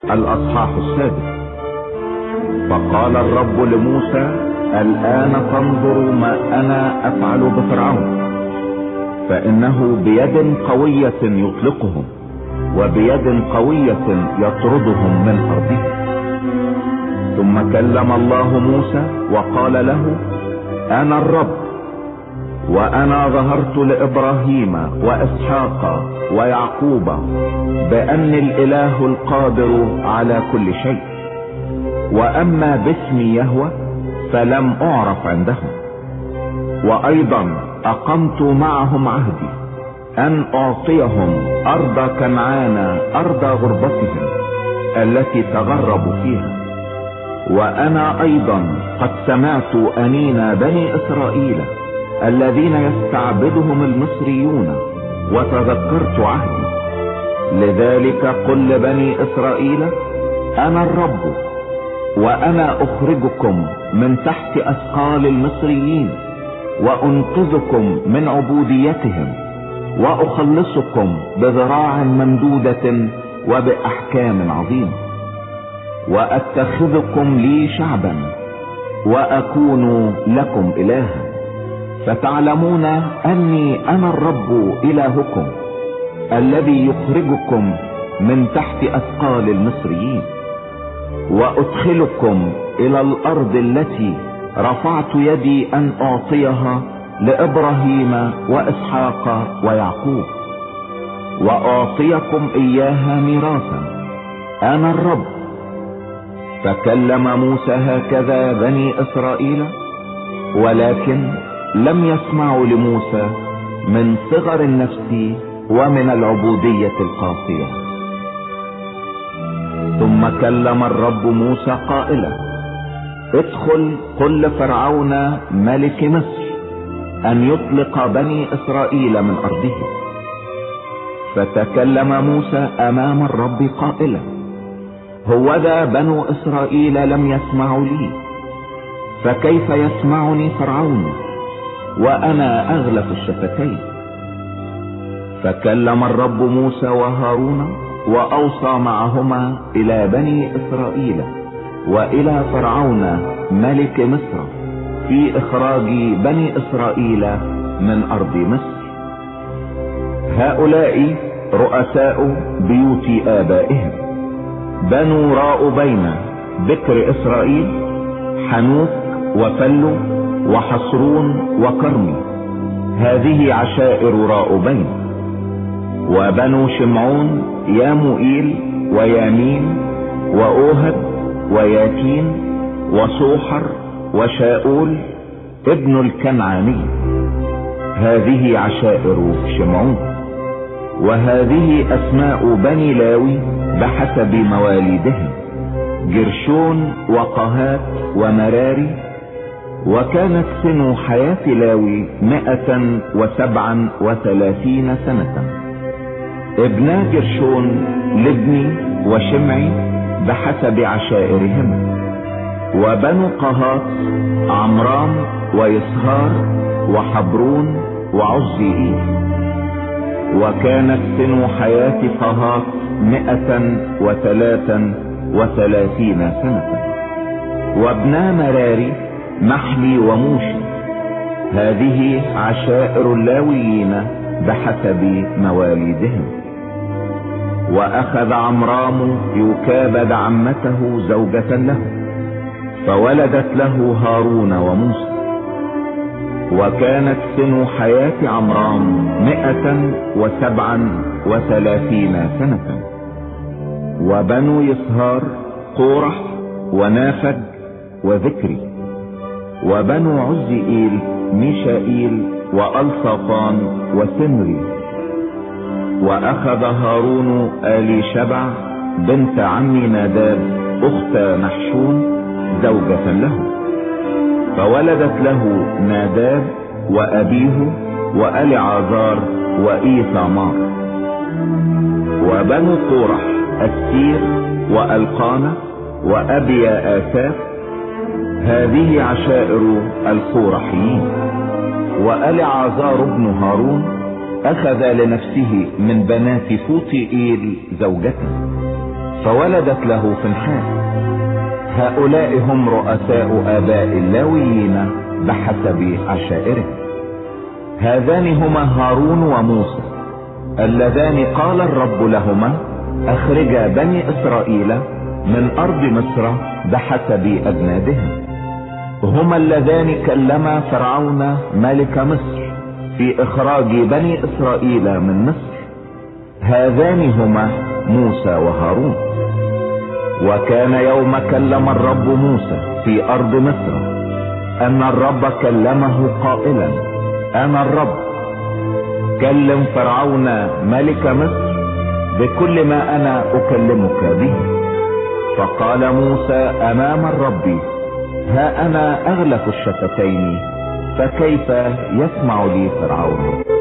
الأصحاح السادس. فقال الرب لموسى: الآن تنظر ما أنا أفعل بفرعون، فإنه بيد قوية يطلقهم وبيد قوية يطردهم من أرضه. ثم كلم الله موسى وقال له: أنا الرب، وأنا ظهرت لإبراهيم وإسحاق ويعقوب بأني الإله القادر على كل شيء، وأما باسمي يهوه فلم أعرف عندهم. وأيضا أقمت معهم عهدي أن أعطيهم أرض كنعان أرض غربتهم التي تغربوا فيها. وأنا أيضا قد سمعت أنين بني إسرائيل الذين يستعبدهم المصريون وتذكرت عهدي. لذلك قل لبني إسرائيل: أنا الرب، وأنا أخرجكم من تحت أثقال المصريين وأنقذكم من عبوديتهم وأخلصكم بذراع ممدودة وبأحكام عظيمة، وأتخذكم لي شعبا وأكون لكم إلها، فتعلمون أني أنا الرب إلهكم الذي يخرجكم من تحت أثقال المصريين، وأدخلكم إلى الأرض التي رفعت يدي أن أعطيها لإبراهيم وإسحاق ويعقوب، وأعطيكم إياها ميراثا. أنا الرب. فكلم موسى هكذا بني إسرائيل، ولكن لم يسمعوا لموسى من صغر النفس ومن العبودية القاسية. ثم كلم الرب موسى قائلا: ادخل قل لفرعون ملك مصر أن يطلق بني إسرائيل من أرضه. فتكلم موسى أمام الرب قائلا: هوذا بنو إسرائيل لم يسمعوا لي، فكيف يسمعني فرعون وأنا أغلف الشفتين؟ فكلم الرب موسى وهارون وأوصى معهما إلى بني إسرائيل وإلى فرعون ملك مصر في إخراج بني إسرائيل من أرض مصر. هؤلاء رؤساء بيوت آبائهم: بنو راؤبين بكر إسرائيل، حنوك وفلو وحصرون وكرمي، هذه عشائر راؤبين. وبنو شمعون ياموئيل ويامين وأوهد وياتين وصوحر وشاؤول ابن الكنعاني، هذه عشائر شمعون. وهذه أسماء بني لاوي بحسب مواليدهم: جرشون وقهات ومراري. وكانت سن حياة لاوي 137 سنة. ابنا جرشون لبني وشمعي بحسب عشائرهم. وبنو قهات عمرام ويسهار وحبرون وعزيئيل. وكانت سن حياة قهات 133 سنة. وابنا مراري محلي وموشي، هذه عشائر اللاويين بحسب مواليدهم. وأخذ عمرام يوكابد عمته زوجة له، فولدت له هارون وموسى. وكانت سن حياة عمرام 137 سنة. وبنو يسهار قورح ونافج وذكري. وبنو عزيئيل ميشائيل وألصافان وسمري. وأخذ هارون آليشبع بنت عم ناداب أخت نحشون زوجة له، فولدت له ناداب وأبيه وألعازار وإيثامار. وبنو قورح السير وألقانة وأبيا آساف، هذه عشائر القورحيين. وألعازار ابن هارون أخذ لنفسه من بنات فوطئيل زوجته، فولدت له فنحاس. هؤلاء هم رؤساء آباء اللاويين بحسب عشائرهم. هذان هما هارون وموسى اللذان قال الرب لهما اخرجا بني اسرائيل من ارض مصر بحسب اجنادهم. هما اللذان كلما فرعون ملك مصر في اخراج بني اسرائيل من مصر. هذان هما موسى وهارون. وكان يوم كلم الرب موسى في ارض مصر ان الرب كلمه قائلا: انا الرب، كلم فرعون ملك مصر بكل ما انا اكلمك به. فقال موسى امام الرب: ها انا اغلف الشفتين، فكيف يسمع لي فرعون؟